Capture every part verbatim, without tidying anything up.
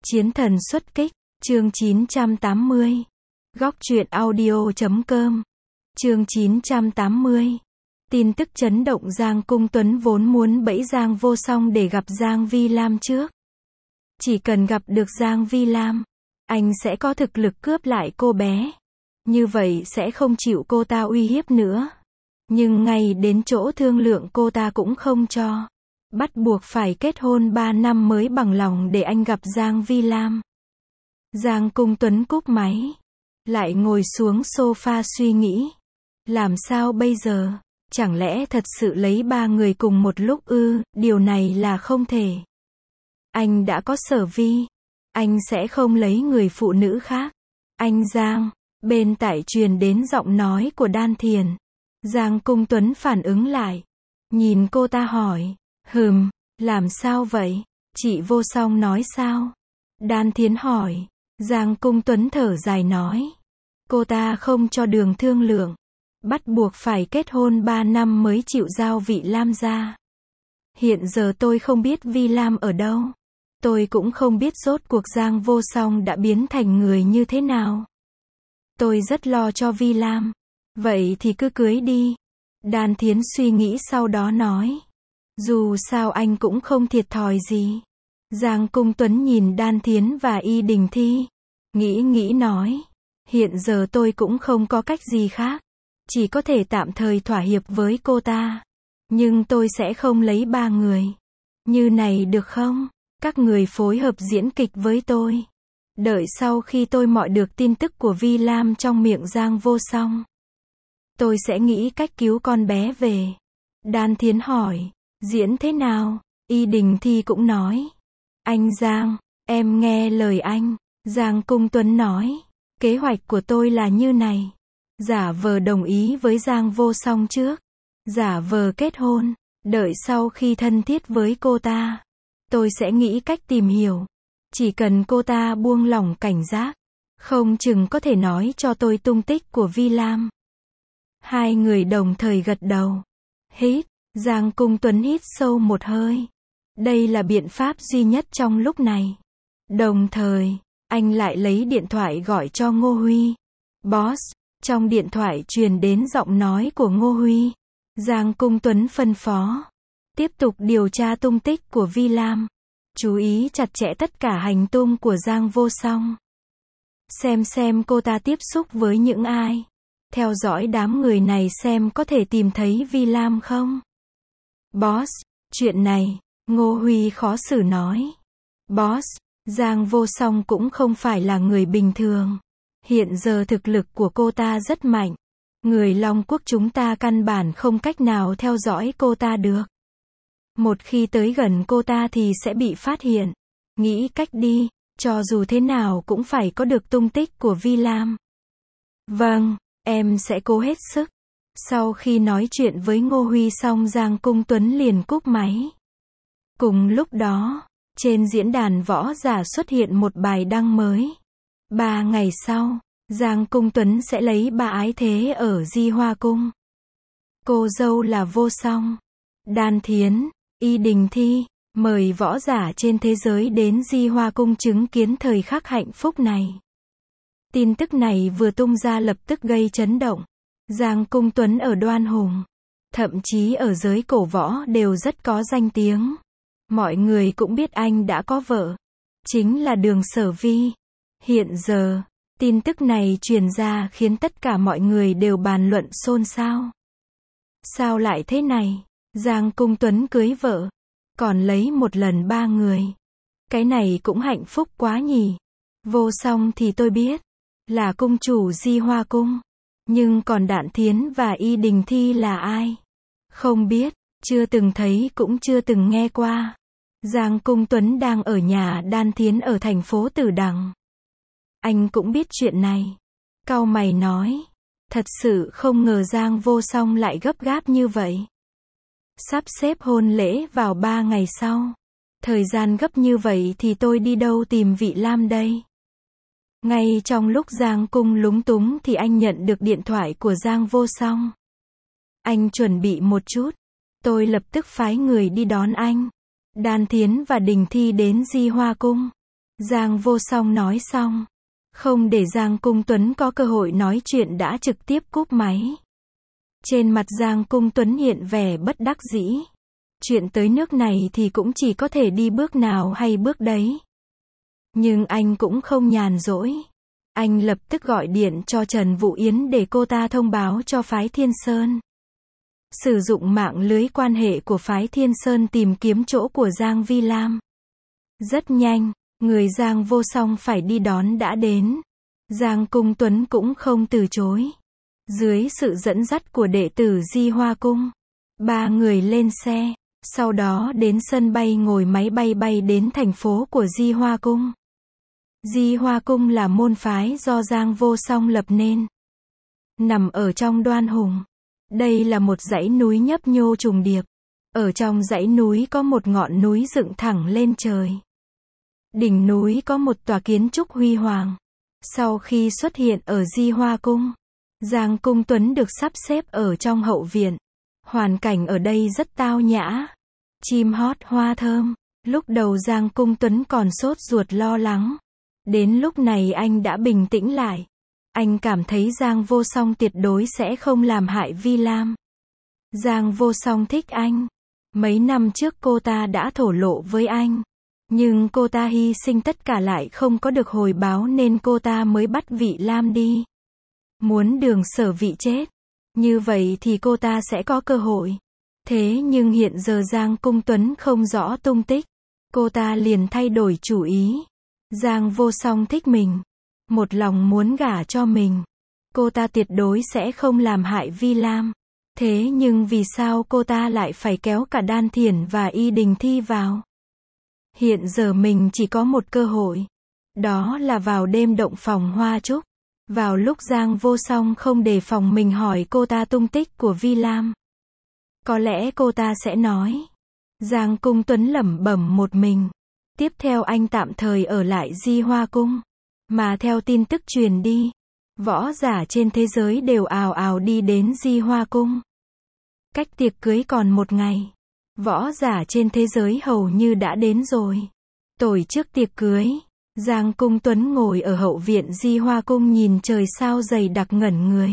Chiến thần xuất kích, chương chín trăm tám mươi. Góc truyện audio chấm com. Chương chín trăm tám mươi. Tin tức chấn động. Giang Cung Tuấn vốn muốn bẫy Giang Vô Song để gặp Giang Vi Lam trước. Chỉ cần gặp được Giang Vi Lam, anh sẽ có thực lực cướp lại cô bé. Như vậy sẽ không chịu cô ta uy hiếp nữa. Nhưng ngay đến chỗ thương lượng cô ta cũng không cho. Bắt buộc phải kết hôn ba năm mới bằng lòng để anh gặp Giang Vi Lam. Giang Cung Tuấn cúp máy, lại ngồi xuống sofa suy nghĩ. Làm sao bây giờ? Chẳng lẽ thật sự lấy ba người cùng một lúc ư? Điều này là không thể. Anh đã có Sở Vi, anh sẽ không lấy người phụ nữ khác. Anh Giang, bên tai truyền đến giọng nói của Đan Thiền. Giang Cung Tuấn phản ứng lại, nhìn cô ta hỏi, hừm, làm sao vậy? Chị Vô Song nói sao? Đan Thiến hỏi. Giang Cung Tuấn thở dài nói, cô ta không cho đường thương lượng, bắt buộc phải kết hôn ba năm mới chịu giao vị Lam ra. Hiện giờ tôi không biết Vi Lam ở đâu. Tôi cũng không biết rốt cuộc Giang Vô Song đã biến thành người như thế nào. Tôi rất lo cho Vi Lam. Vậy thì cứ cưới đi. Đan Thiến suy nghĩ sau đó nói, dù sao anh cũng không thiệt thòi gì. Giang Cung Tuấn nhìn Đan Thiến và Y Đình Thi, nghĩ nghĩ nói, hiện giờ tôi cũng không có cách gì khác, chỉ có thể tạm thời thỏa hiệp với cô ta. Nhưng tôi sẽ không lấy ba người. Như này được không? Các người phối hợp diễn kịch với tôi. Đợi sau khi tôi mọi được tin tức của Vi Lam trong miệng Giang Vô Song, tôi sẽ nghĩ cách cứu con bé về. Đan Thiến hỏi, diễn thế nào? Y Đình Thi cũng nói, anh Giang, em nghe lời anh. Giang Cung Tuấn nói, kế hoạch của tôi là như này. Giả vờ đồng ý với Giang Vô Song trước. Giả vờ kết hôn. Đợi sau khi thân thiết với cô ta, tôi sẽ nghĩ cách tìm hiểu. Chỉ cần cô ta buông lỏng cảnh giác, không chừng có thể nói cho tôi tung tích của Vi Lam. Hai người đồng thời gật đầu. Hít. Giang Cung Tuấn hít sâu một hơi. Đây là biện pháp duy nhất trong lúc này. Đồng thời, anh lại lấy điện thoại gọi cho Ngô Huy. Boss. Trong điện thoại truyền đến giọng nói của Ngô Huy. Giang Cung Tuấn phân phó, tiếp tục điều tra tung tích của Vi Lam. Chú ý chặt chẽ tất cả hành tung của Giang Vô Song. Xem xem cô ta tiếp xúc với những ai. Theo dõi đám người này xem có thể tìm thấy Vi Lam không. Boss, chuyện này, Ngô Huy khó xử nói. Boss, Giang Vô Song cũng không phải là người bình thường. Hiện giờ thực lực của cô ta rất mạnh. Người Long Quốc chúng ta căn bản không cách nào theo dõi cô ta được. Một khi tới gần cô ta thì sẽ bị phát hiện. Nghĩ cách đi, cho dù thế nào cũng phải có được tung tích của Vi Lam. Vâng, em sẽ cố hết sức. Sau khi nói chuyện với Ngô Huy xong, Giang Cung Tuấn liền cúp máy. Cùng lúc đó, trên diễn đàn võ giả xuất hiện một bài đăng mới. Ba ngày sau, Giang Cung Tuấn sẽ lấy bà ái thế ở Di Hoa Cung. Cô dâu là Vô Song. Đan Thiến, Y Đình Thi, mời võ giả trên thế giới đến Di Hoa Cung chứng kiến thời khắc hạnh phúc này. Tin tức này vừa tung ra lập tức gây chấn động. Giang Cung Tuấn ở Đoan Hùng, thậm chí ở giới cổ võ đều rất có danh tiếng. Mọi người cũng biết anh đã có vợ, chính là Đường Sở Vi. Hiện giờ, tin tức này truyền ra khiến tất cả mọi người đều bàn luận xôn xao. Sao lại thế này? Giang Cung Tuấn cưới vợ, còn lấy một lần ba người. Cái này cũng hạnh phúc quá nhỉ. Vô Song thì tôi biết, là cung chủ Di Hoa Cung. Nhưng còn Đan Thiến và Y Đình Thi là ai? Không biết, chưa từng thấy cũng chưa từng nghe qua. Giang Cung Tuấn đang ở nhà Đan Thiến ở thành phố Tử Đằng. Anh cũng biết chuyện này. Cau mày nói, thật sự không ngờ Giang Vô Song lại gấp gáp như vậy. Sắp xếp hôn lễ vào ba ngày sau. Thời gian gấp như vậy thì tôi đi đâu tìm vị Lam đây? Ngay trong lúc Giang Cung lúng túng thì anh nhận được điện thoại của Giang Vô Song. Anh chuẩn bị một chút. Tôi lập tức phái người đi đón anh. Đan Thiến và Đình Thi đến Di Hoa Cung. Giang Vô Song nói xong. Không để Giang Cung Tuấn có cơ hội nói chuyện đã trực tiếp cúp máy. Trên mặt Giang Cung Tuấn hiện vẻ bất đắc dĩ. Chuyện tới nước này thì cũng chỉ có thể đi bước nào hay bước đấy. Nhưng anh cũng không nhàn rỗi. Anh lập tức gọi điện cho Trần Vũ Yến để cô ta thông báo cho phái Thiên Sơn. Sử dụng mạng lưới quan hệ của phái Thiên Sơn tìm kiếm chỗ của Giang Vi Lam. Rất nhanh, người Giang Vô Song phải đi đón đã đến. Giang Cung Tuấn cũng không từ chối. Dưới sự dẫn dắt của đệ tử Di Hoa Cung, ba người lên xe, sau đó đến sân bay ngồi máy bay bay đến thành phố của Di Hoa Cung. Di Hoa Cung là môn phái do Giang Vô Song lập nên. Nằm ở trong Đoan Hùng. Đây là một dãy núi nhấp nhô trùng điệp. Ở trong dãy núi có một ngọn núi dựng thẳng lên trời. Đỉnh núi có một tòa kiến trúc huy hoàng. Sau khi xuất hiện ở Di Hoa Cung, Giang Cung Tuấn được sắp xếp ở trong hậu viện. Hoàn cảnh ở đây rất tao nhã. Chim hót hoa thơm. Lúc đầu Giang Cung Tuấn còn sốt ruột lo lắng. Đến lúc này anh đã bình tĩnh lại. Anh cảm thấy Giang Vô Song tuyệt đối sẽ không làm hại Vi Lam. Giang Vô Song thích anh. Mấy năm trước cô ta đã thổ lộ với anh. Nhưng cô ta hy sinh tất cả lại không có được hồi báo nên cô ta mới bắt Vị Lam đi. Muốn Đường Sở Vị chết. Như vậy thì cô ta sẽ có cơ hội. Thế nhưng hiện giờ Giang Cung Tuấn không rõ tung tích. Cô ta liền thay đổi chủ ý. Giang Vô Song thích mình. Một lòng muốn gả cho mình. Cô ta tuyệt đối sẽ không làm hại Vi Lam. Thế nhưng vì sao cô ta lại phải kéo cả Đan Thiển và Y Đình Thi vào? Hiện giờ mình chỉ có một cơ hội. Đó là vào đêm động phòng Hoa Trúc. Vào lúc Giang Vô Song không đề phòng mình hỏi cô ta tung tích của Vi Lam. Có lẽ cô ta sẽ nói. Giang Cung Tuấn lẩm bẩm một mình. Tiếp theo anh tạm thời ở lại Di Hoa Cung. Mà theo tin tức truyền đi, võ giả trên thế giới đều ào ào đi đến Di Hoa Cung. Cách tiệc cưới còn một ngày. Võ giả trên thế giới hầu như đã đến rồi. Tổ chức tiệc cưới. Giang Cung Tuấn ngồi ở hậu viện Di Hoa Cung nhìn trời sao dày đặc ngẩn người.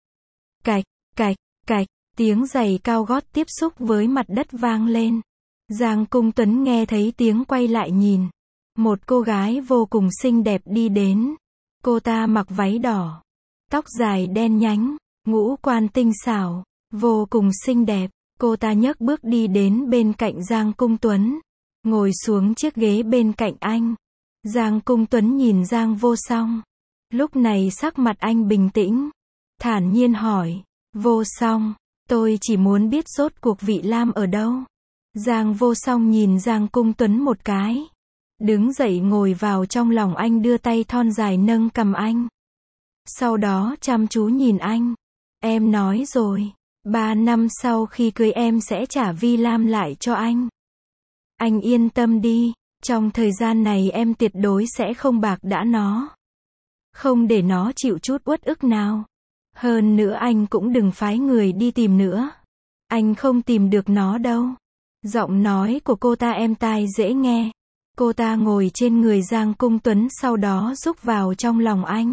Cạch, cạch, cạch, tiếng giày cao gót tiếp xúc với mặt đất vang lên. Giang Cung Tuấn nghe thấy tiếng quay lại nhìn. Một cô gái vô cùng xinh đẹp đi đến. Cô ta mặc váy đỏ. Tóc dài đen nhánh. Ngũ quan tinh xảo. Vô cùng xinh đẹp. Cô ta nhấc bước đi đến bên cạnh Giang Cung Tuấn. Ngồi xuống chiếc ghế bên cạnh anh. Giang Cung Tuấn nhìn Giang Vô Song. Lúc này sắc mặt anh bình tĩnh. Thản nhiên hỏi. Vô Song, tôi chỉ muốn biết rốt cuộc Vị Lam ở đâu. Giang Vô Song nhìn Giang Cung Tuấn một cái. Đứng dậy ngồi vào trong lòng anh, đưa tay thon dài nâng cằm anh. Sau đó chăm chú nhìn anh. Em nói rồi. Ba năm sau khi cưới em sẽ trả Vi Lam lại cho anh. Anh yên tâm đi. Trong thời gian này em tuyệt đối sẽ không bạc đãi nó. Không để nó chịu chút uất ức nào. Hơn nữa anh cũng đừng phái người đi tìm nữa. Anh không tìm được nó đâu. Giọng nói của cô ta êm tai dễ nghe. Cô ta ngồi trên người Giang Cung Tuấn, sau đó rúc vào trong lòng anh.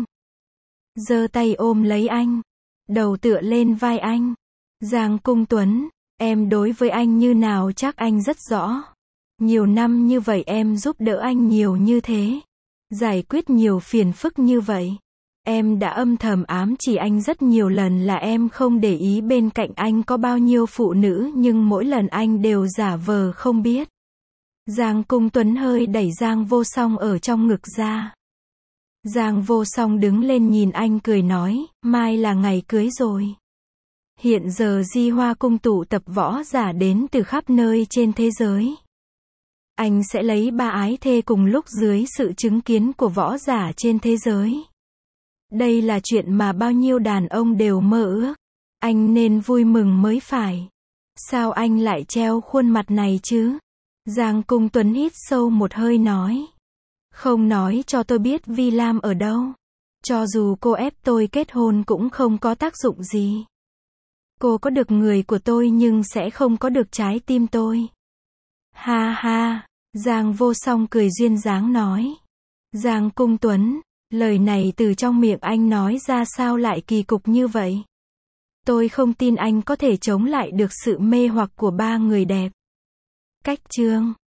Giơ tay ôm lấy anh. Đầu tựa lên vai anh. Giang Cung Tuấn, em đối với anh như nào chắc anh rất rõ. Nhiều năm như vậy em giúp đỡ anh nhiều như thế. Giải quyết nhiều phiền phức như vậy. Em đã âm thầm ám chỉ anh rất nhiều lần là em không để ý bên cạnh anh có bao nhiêu phụ nữ, nhưng mỗi lần anh đều giả vờ không biết. Giang Cung Tuấn hơi đẩy Giang Vô Song ở trong ngực ra. Giang Vô Song đứng lên nhìn anh cười nói, mai là ngày cưới rồi. Hiện giờ Di Hoa Cung tụ tập võ giả đến từ khắp nơi trên thế giới. Anh sẽ lấy ba ái thê cùng lúc dưới sự chứng kiến của võ giả trên thế giới. Đây là chuyện mà bao nhiêu đàn ông đều mơ ước. Anh nên vui mừng mới phải. Sao anh lại treo khuôn mặt này chứ? Giang Cung Tuấn hít sâu một hơi nói. Không nói cho tôi biết Vi Lam ở đâu. Cho dù cô ép tôi kết hôn cũng không có tác dụng gì. Cô có được người của tôi nhưng sẽ không có được trái tim tôi. Ha ha, Giang Vô Song cười duyên dáng nói. Giang Cung Tuấn, lời này từ trong miệng anh nói ra sao lại kỳ cục như vậy? Tôi không tin anh có thể chống lại được sự mê hoặc của ba người đẹp. Cách chương